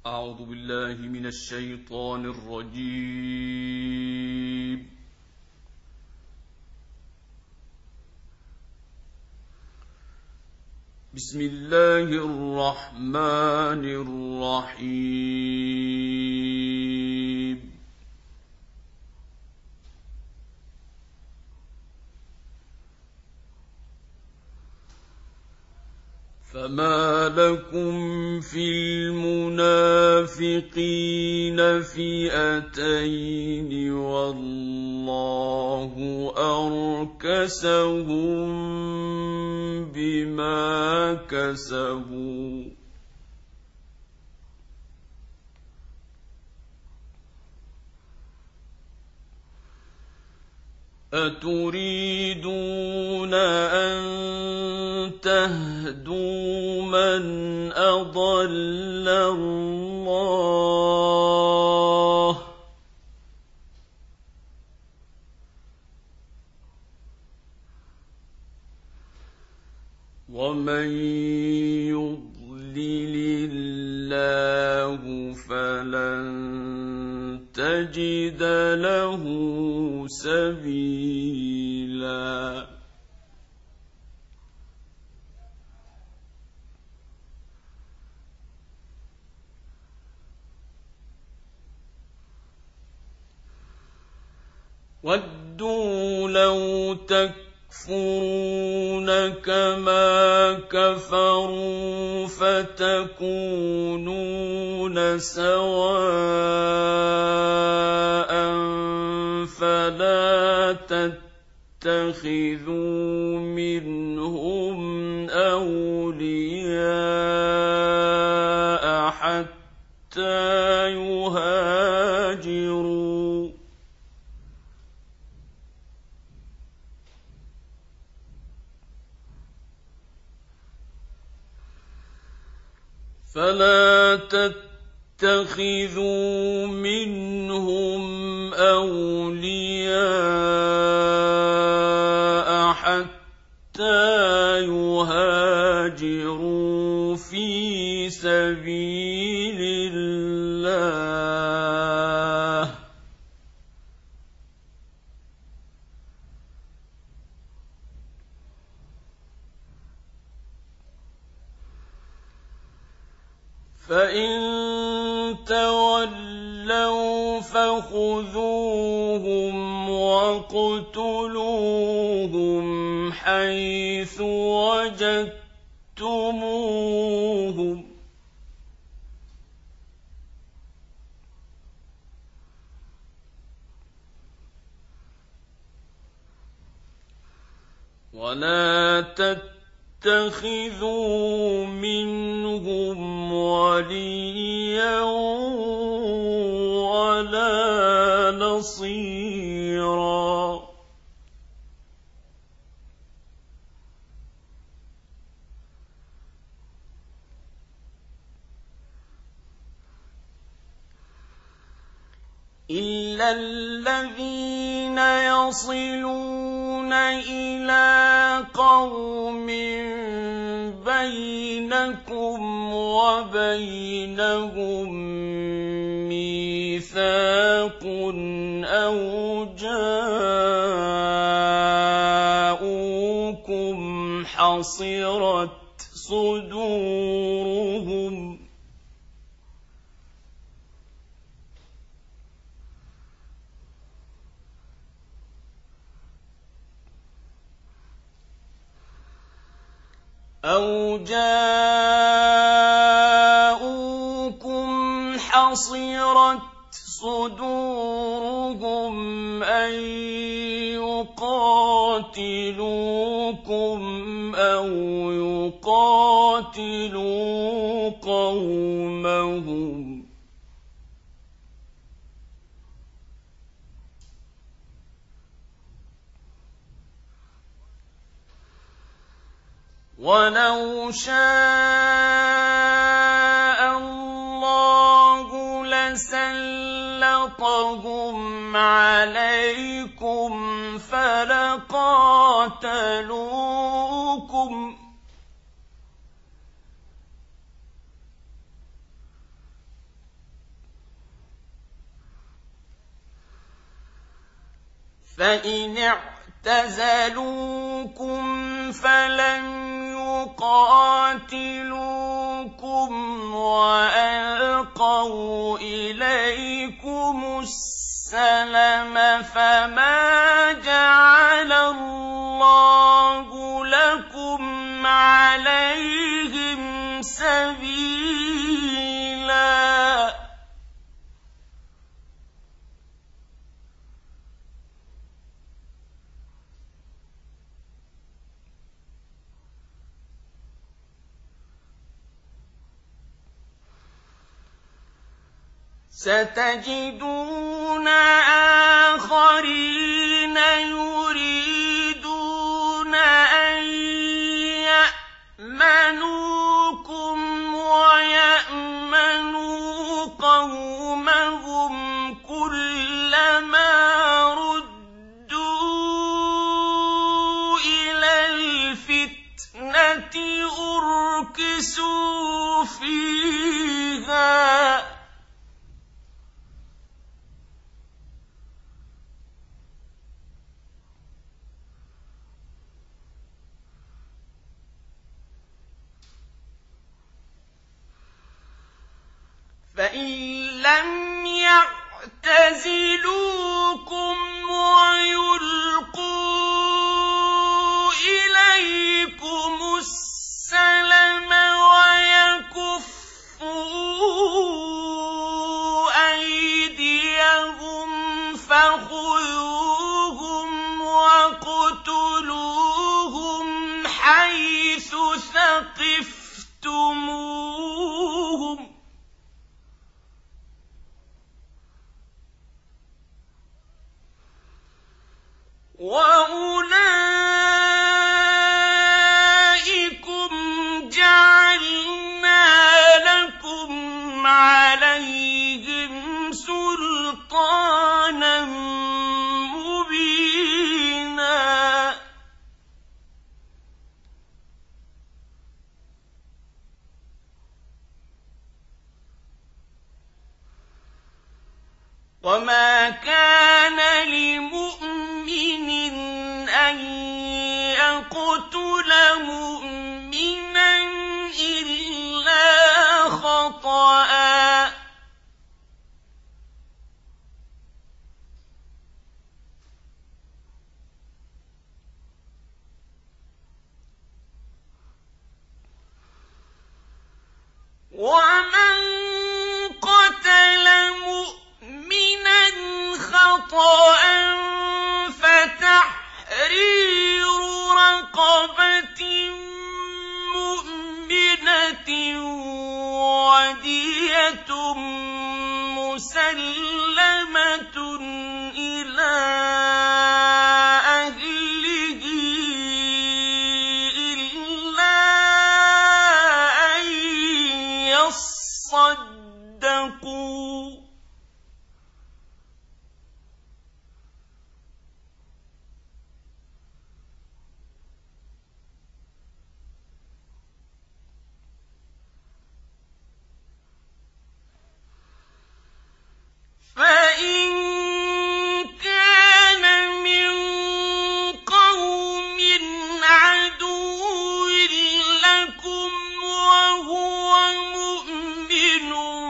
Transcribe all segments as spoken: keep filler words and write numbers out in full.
أعوذ بالله من الشيطان الرجيم. بسم الله الرحمن الرحيم. فما لكم في المنافقين فئتين والله أركسهم بما كسبوا أتريدون أن تهدوا من أضل الله ومن يضلل الله فلن تجد له سبيلا. ودوا لو تكفرون كما كفروا فتكونون سواء فلا تتخذوا منهم أولياء حتى يهاجروا فلا تتخذوا منهم أولياء حتى يهاجروا في سبيل الله فإن تولوا فخذوهم واقتلوهم حيث وجدتموهم ولا تتخذوا منهم وليا ولا نصيرا إلا الذين يصلون إلى قوم بينكم وبينهم ميثاق أو جاءوكم حصرت صدورهم أو جاءوكم حصرت صدورهم أن يقاتلوكم أو يقاتلوا قومهم ولو شاء الله لسلطهم عليكم فلقاتلوكم فإن اعتزلوكم فلم يقاتلوكم وألقوا إليكم السلم فما جعل الله لكم عليهم سبيلا ستجدون آخرين يريدون أن يأمنوكم ويأمنوا قومهم كلما ردوا إلى الفتنة أركسوا فيها فإن لم يعتزلوكم ويلقوا إليكم السلم ويكفوا أيديهم فخذوهم واقتلوهم حيث ثقفتموهم وأولئكم جعلنا لكم عليهم سلطانا مبينا وما كان لمؤمن أن يقتل مؤمنا إلا خطأ ومن قتل مؤمنا خطأ فتحرير رقبة مؤمنة ودية مسلمة إلى أهله إلا أن يصدقوا فإن كان من قوم عدو لكم وهو مؤمن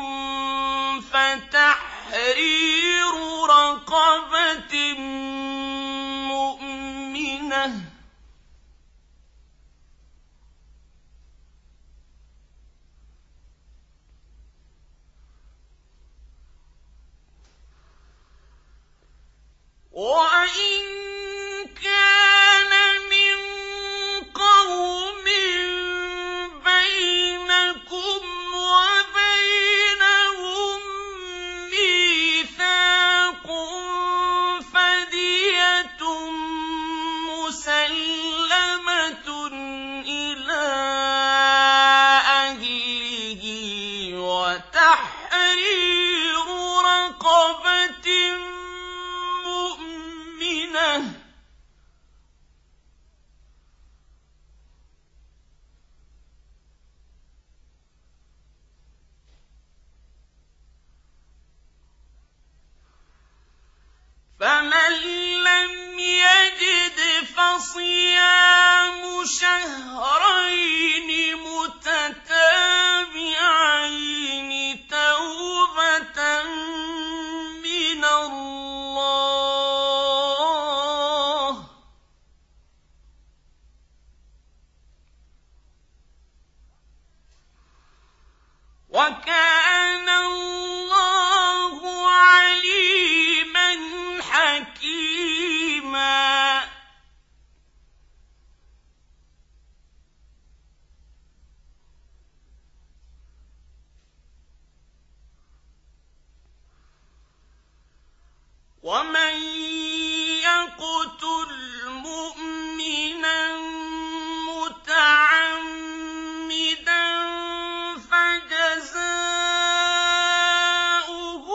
فتحرير رقبة مؤمنة وإن كان من قوم بينكم وبينهم ميثاق فدية مسلمة إلى أهله وتحرير رقبة مؤمنة فمن لم صِيَامُ شَهْرَيْنِ مُتَتَابِعَيْنِ تَوْبَةً مِّنَ اللَّهِ ۗ وَكَانَ اللَّهُ عَلِيمًا حَكِيمًا. وَمَن يَقْتُلْ مُؤْمِنًا مُّتَعَمِّدًا فَجَزَاؤُهُ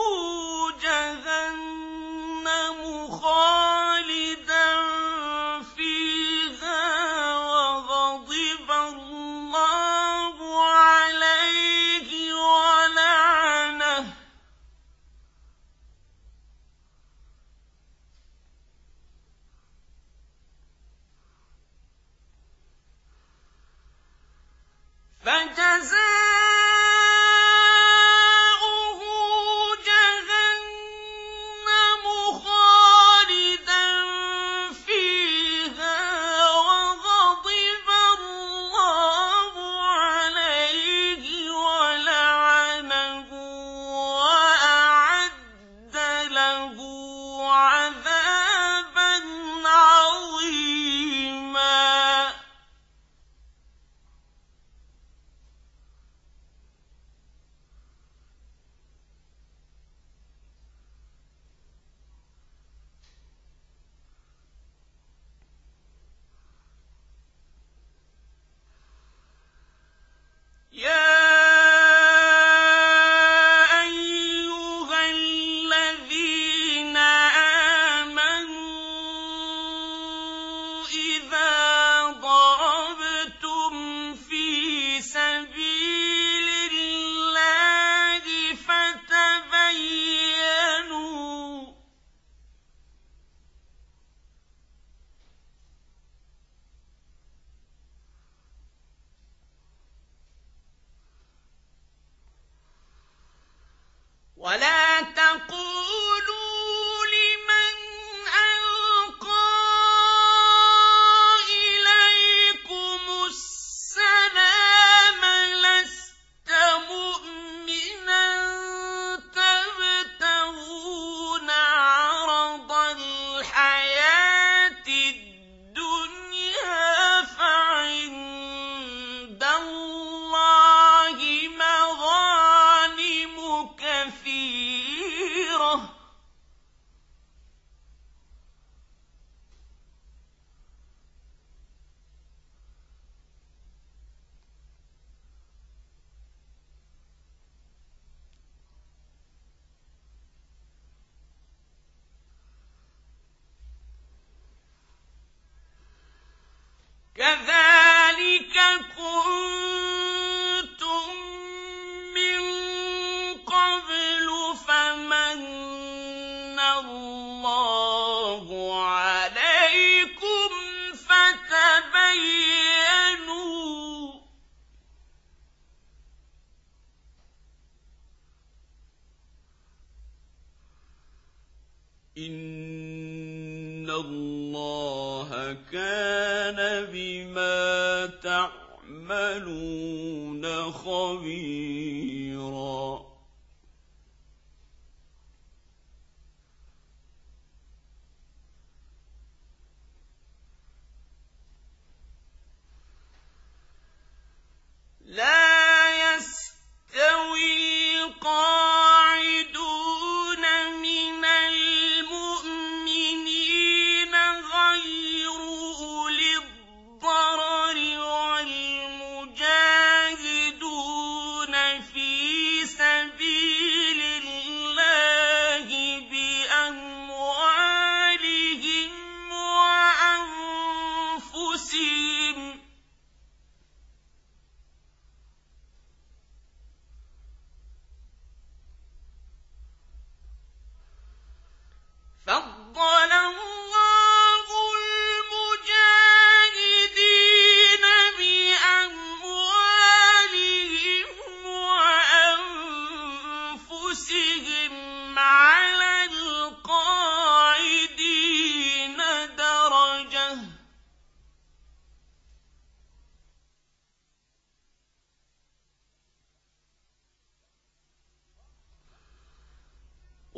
جَهَنَّمُ خَالِدًا فِيهَا وَغَضِبَ اللَّهُ عَلَيْهِ وَلَعَنَهُ فَجَزَاؤُهُ جَهَنَّمُ خَالِدًا فِيهَا وَغَضِبَ اللَّهُ عَلَيْهِ وَلَعَنَهُ وَأَعَدَّ لَهُ عَذَابًا عَظِيمًا. يَا أَيُّهَا الَّذِينَ آمَنُوا إِذَا ضَرَبْتُمْ فِي سَبِيلِ اللَّهِ فَتَبَيَّنُوا وَلَا تَقُولُوا لِمَنْ أَلْقَىٰ إِلَيْكُمُ السَّلَامَ لَسْتَ مُؤْمِنًا تَبْتَغُونَ عَرَضَ الْحَيَاةِ الدُّنْيَا فَعِندَ اللَّهِ مَغَانِمُ كَثِيرَةٌ ۚ كَذَٰلِكَ كُنتُم مِّن قَبْلُ فَمَنَّ اللَّهُ عَلَيْكُمْ فَتَبَيَّنُوا ۚ إِنَّ اللَّهَ كَانَ بِمَا تَعْمَلُونَ خَبِيرًا. لَا يَسْتَوِي الْقَاعِدُونَ مِنَ الْمُؤْمِنِينَ غَيْرُ أُولِي الضَّرَرِ وَالْمُجَاهِدُونَ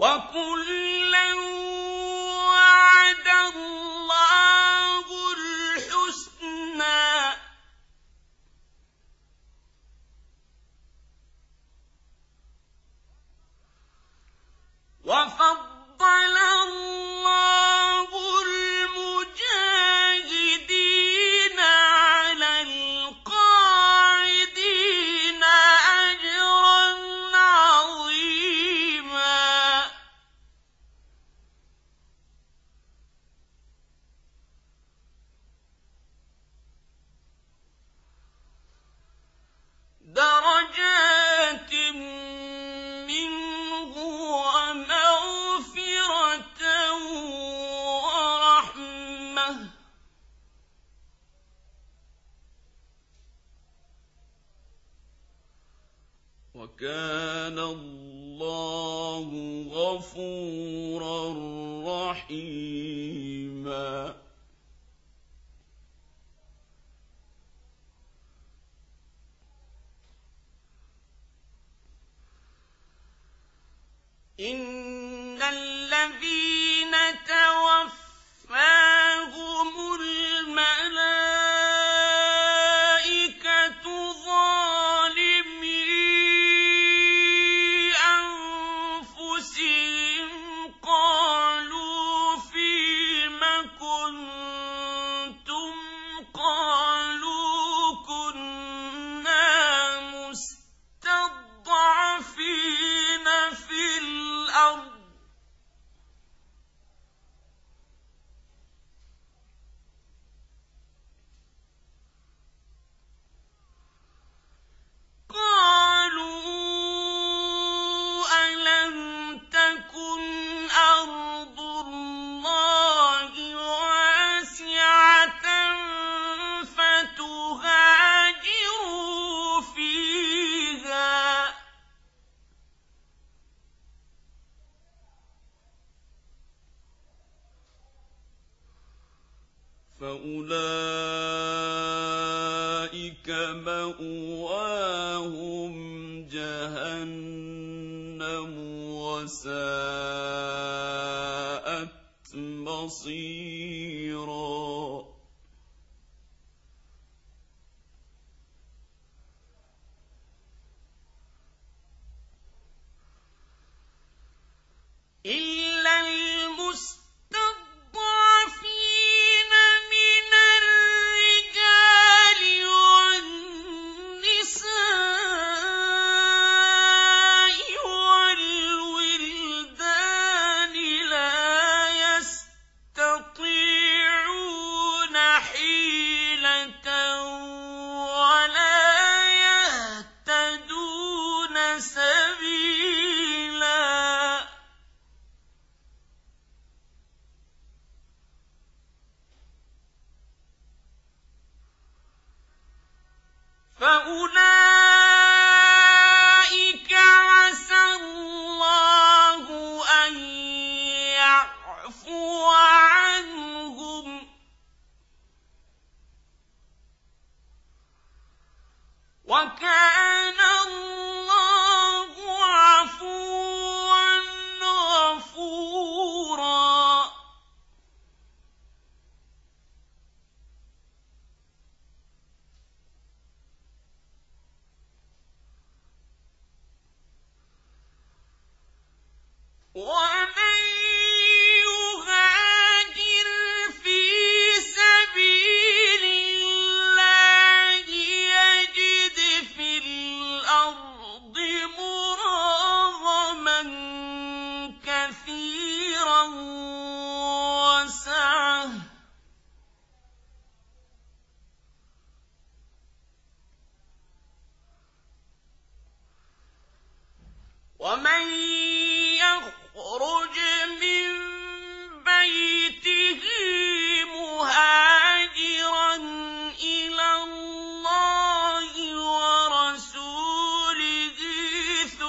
وَكُلًّا وَعَدَ اللَّهُ الْحُسْنَىٰ ۚ وَفَضَّلَ اللَّهُ الْمُجَاهِدِينَ عَلَى الْقَاعِدِينَ أَجْرًا عَظِيمًا. دَرَجَاتٍ مِّنْهُ وَمَغْفِرَةً وَرَحْمَةً ۚ وَكَانَ اللَّهُ غَفُورًا رَّحِيمًا. إِنَّ الَّذِينَ تَوَفَّاهُمُ الْمَلَائِكَةُ ظَالِمِي أَنفُسِهِمْ قَالُوا فِيمَ كُنتُمْ ۖ قَالُوا كُنَّا مُسْتَضْعَفِينَ فِي الْأَرْضِ ۚ قَالُوا أَلَمْ تَكُنْ أَرْضُ اللَّهِ وَاسِعَةً فَتُهَاجِرُوا فِيهَا ۚ فَأُولَٰئِكَ مَأْوَاهُمْ جَهَنَّمُ ۖ وَسَاءَتْ مَصِيرًا. إِلَّا الْمُسْتَضْعَفِينَ مِنَ الرِّجَالِ وَالنِّسَاءِ وَالْوِلْدَانِ لَا يَسْتَطِيعُونَ حِيلَةً وَلَا يَهْتَدُونَ سَبِيلًا. فَأُولَٰئِكَ عَسَى اللَّهُ أَن يَعْفُوَ عَنْهُمْ ۚ وَكَانَ اللَّهُ عَفُوًّا غَفُورًا. وَمَن يُهَاجِرْ فِي سَبِيلِ اللَّهِ يَجِدْ فِي الْأَرْضِ مُرَاغَمًا كَثِيرًا وَسَعَةً ۚ وَمَن يَخْرُجْ مِن بَيْتِهِ مُهَاجِرًا إِلَى اللَّهِ وَرَسُولِهِ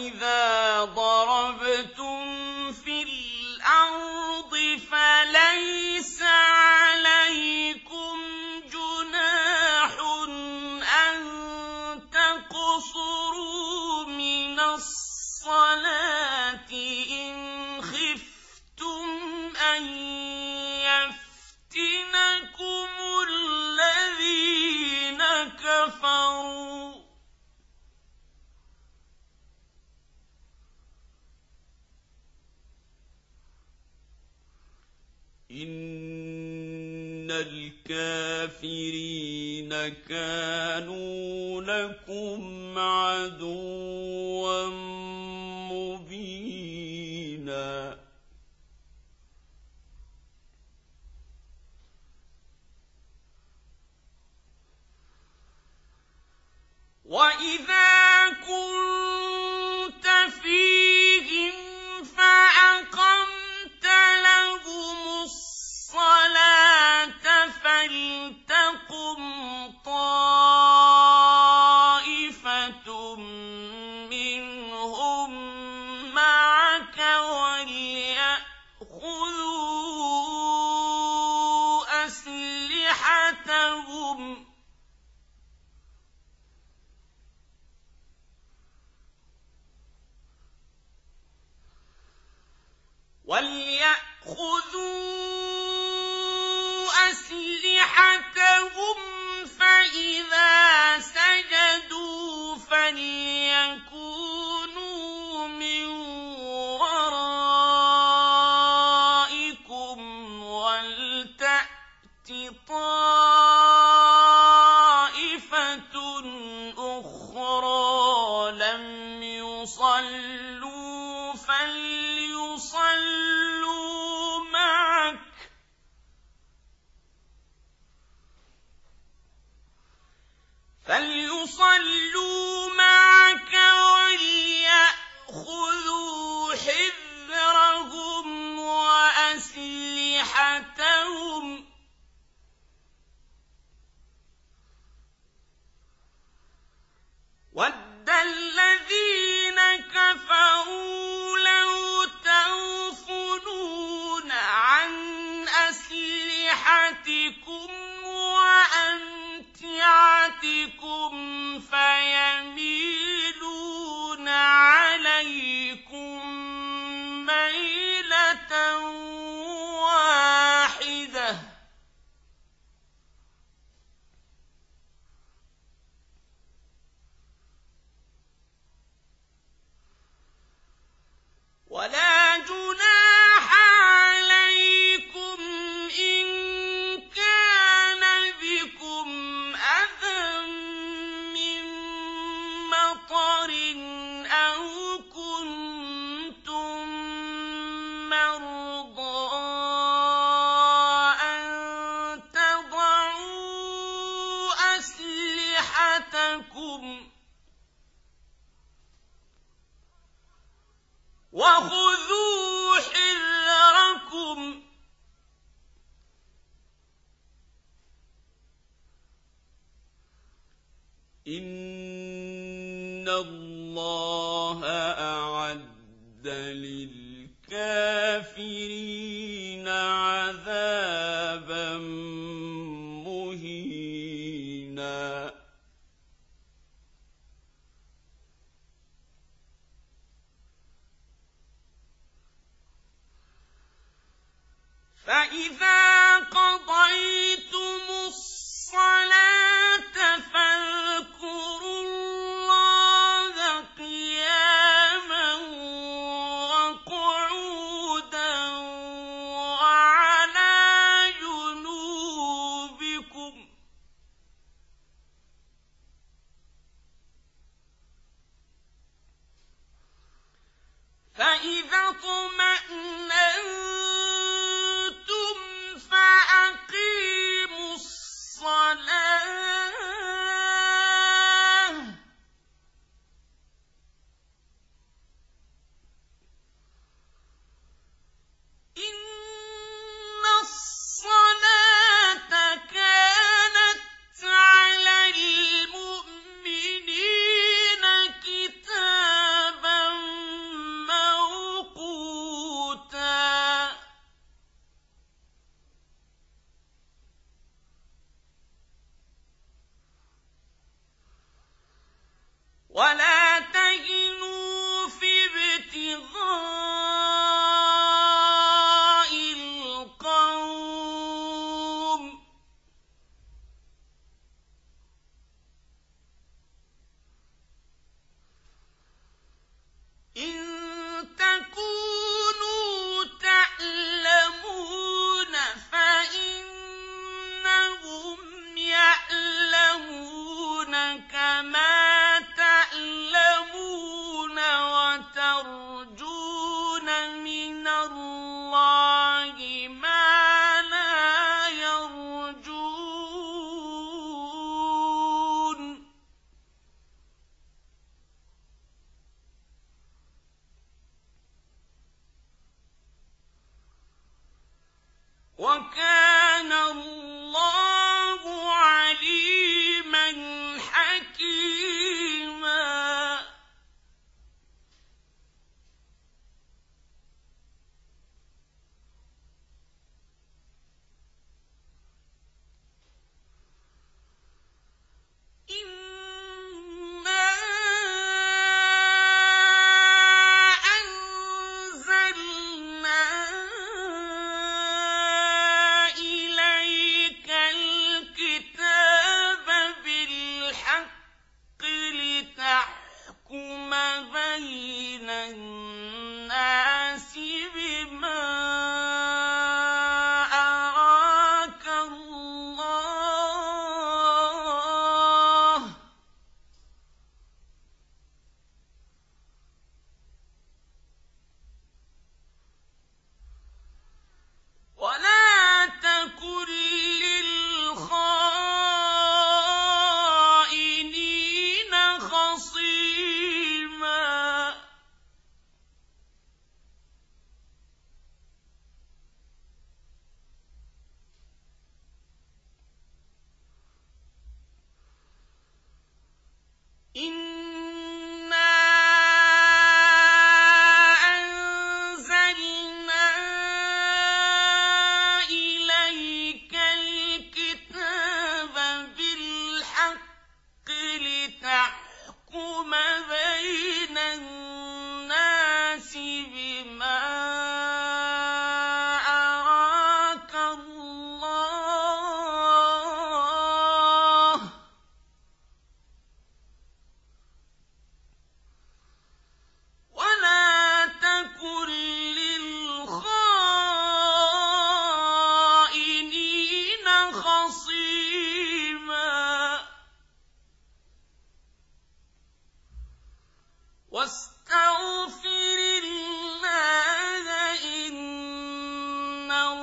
وَإِذَا ضَرَبْتُمْ فِي الْأَرْضِ فَلَيْسَ عَلَيْكُمْ جُنَاحٌ أَن تَقْصُرُوا مِنَ الصَّلَاةِ إِنْ خِفْتُمْ أَن يَفْتِنَكُمُ الَّذِينَ كَفَرُوا ۚ إِنَّ الْكَافِرِينَ كَانُوا لَكُمْ عَدُوًّا مُّبِينًا. وَإِذَا كُنتَ فِيهِمْ فَأَقَمْتَ لَهُمُ الصَّلَاةَ فَلْتَقُمْ طَائِفَةٌ مِّنْهُم مَّعَكَ وَلْيَأْخُذُوا أَسْلِحَتَهُمْ أَسْلِحَتَهُمْ فَإِذَا سَجَدُوا فَلْيَكُونُوا مِن وَرَائِكُمْ وَلْتَأْتِ طَائِفَةٌ أُخْرَىٰ لَمْ يُصَلُّوا فَلْيُصَلُّوا مَعَكَ وَلْيَأْخُذُوا حِذْرَهُمْ وَأَسْلِحَتَهُمْ ۗ وَدَّ الَّذِينَ كَفَرُوا لَوْ تَغْفُلُونَ عَنْ أَسْلِحَتِكُمْ وَأَمْتِعَتِكُمْ فَيَمِيلُونَ عَلَيْكُم مَّيْلَةً وَاحِدَةً ۚ وَلَا جُنَاحَ عَلَيْكُمْ إِن كَانَ بِكُمْ أَذًى مِّن مَّطَرٍ أَوْ كُنتُم مَّرْضَىٰ أَن تَضَعُوا أَسْلِحَتَكُمْ ۖ وَخُذُوا حِذْرَكُمْ ۗ إِنَّ اللَّهَ أَعَدَّ لِلْكَافِرِينَ عَذَابًا مُّهِينًا. فَإِذَا قَضَيْتُمُ الصَّلَاةَ فَاذْكُرُوا اللَّهَ قِيَامًا وَقُعُودًا وَعَلَىٰ جُنُوبِكُمْ ۚ فَإِذَا اطْمَأْنَنتُمْ فَأَقِيمُوا الصَّلَاةَ ۚ إِنَّ الصَّلَاةَ كَانَتْ عَلَى الْمُؤْمِنِينَ كِتَابًا النَّاسِ بِمَا أَرَاكَ اللَّهُ ۚ وَلَا تَكُن لِّلْخَائِنِينَ خَصِيمًا. إِنَّا أَنزَلْنَا إِلَيْكَ الْكِتَابَ بِالْحَقِّ لِتَحْكُمَ بَيْنَ النَّاسِ بِمَا أَرَاكَ اللَّهُ ۚ وَلَا تَكُن لِّلْخَائِنِينَ خَصِيمًا. وَاسْتَغْفِرِ اللَّهَ ۖ إِنَّ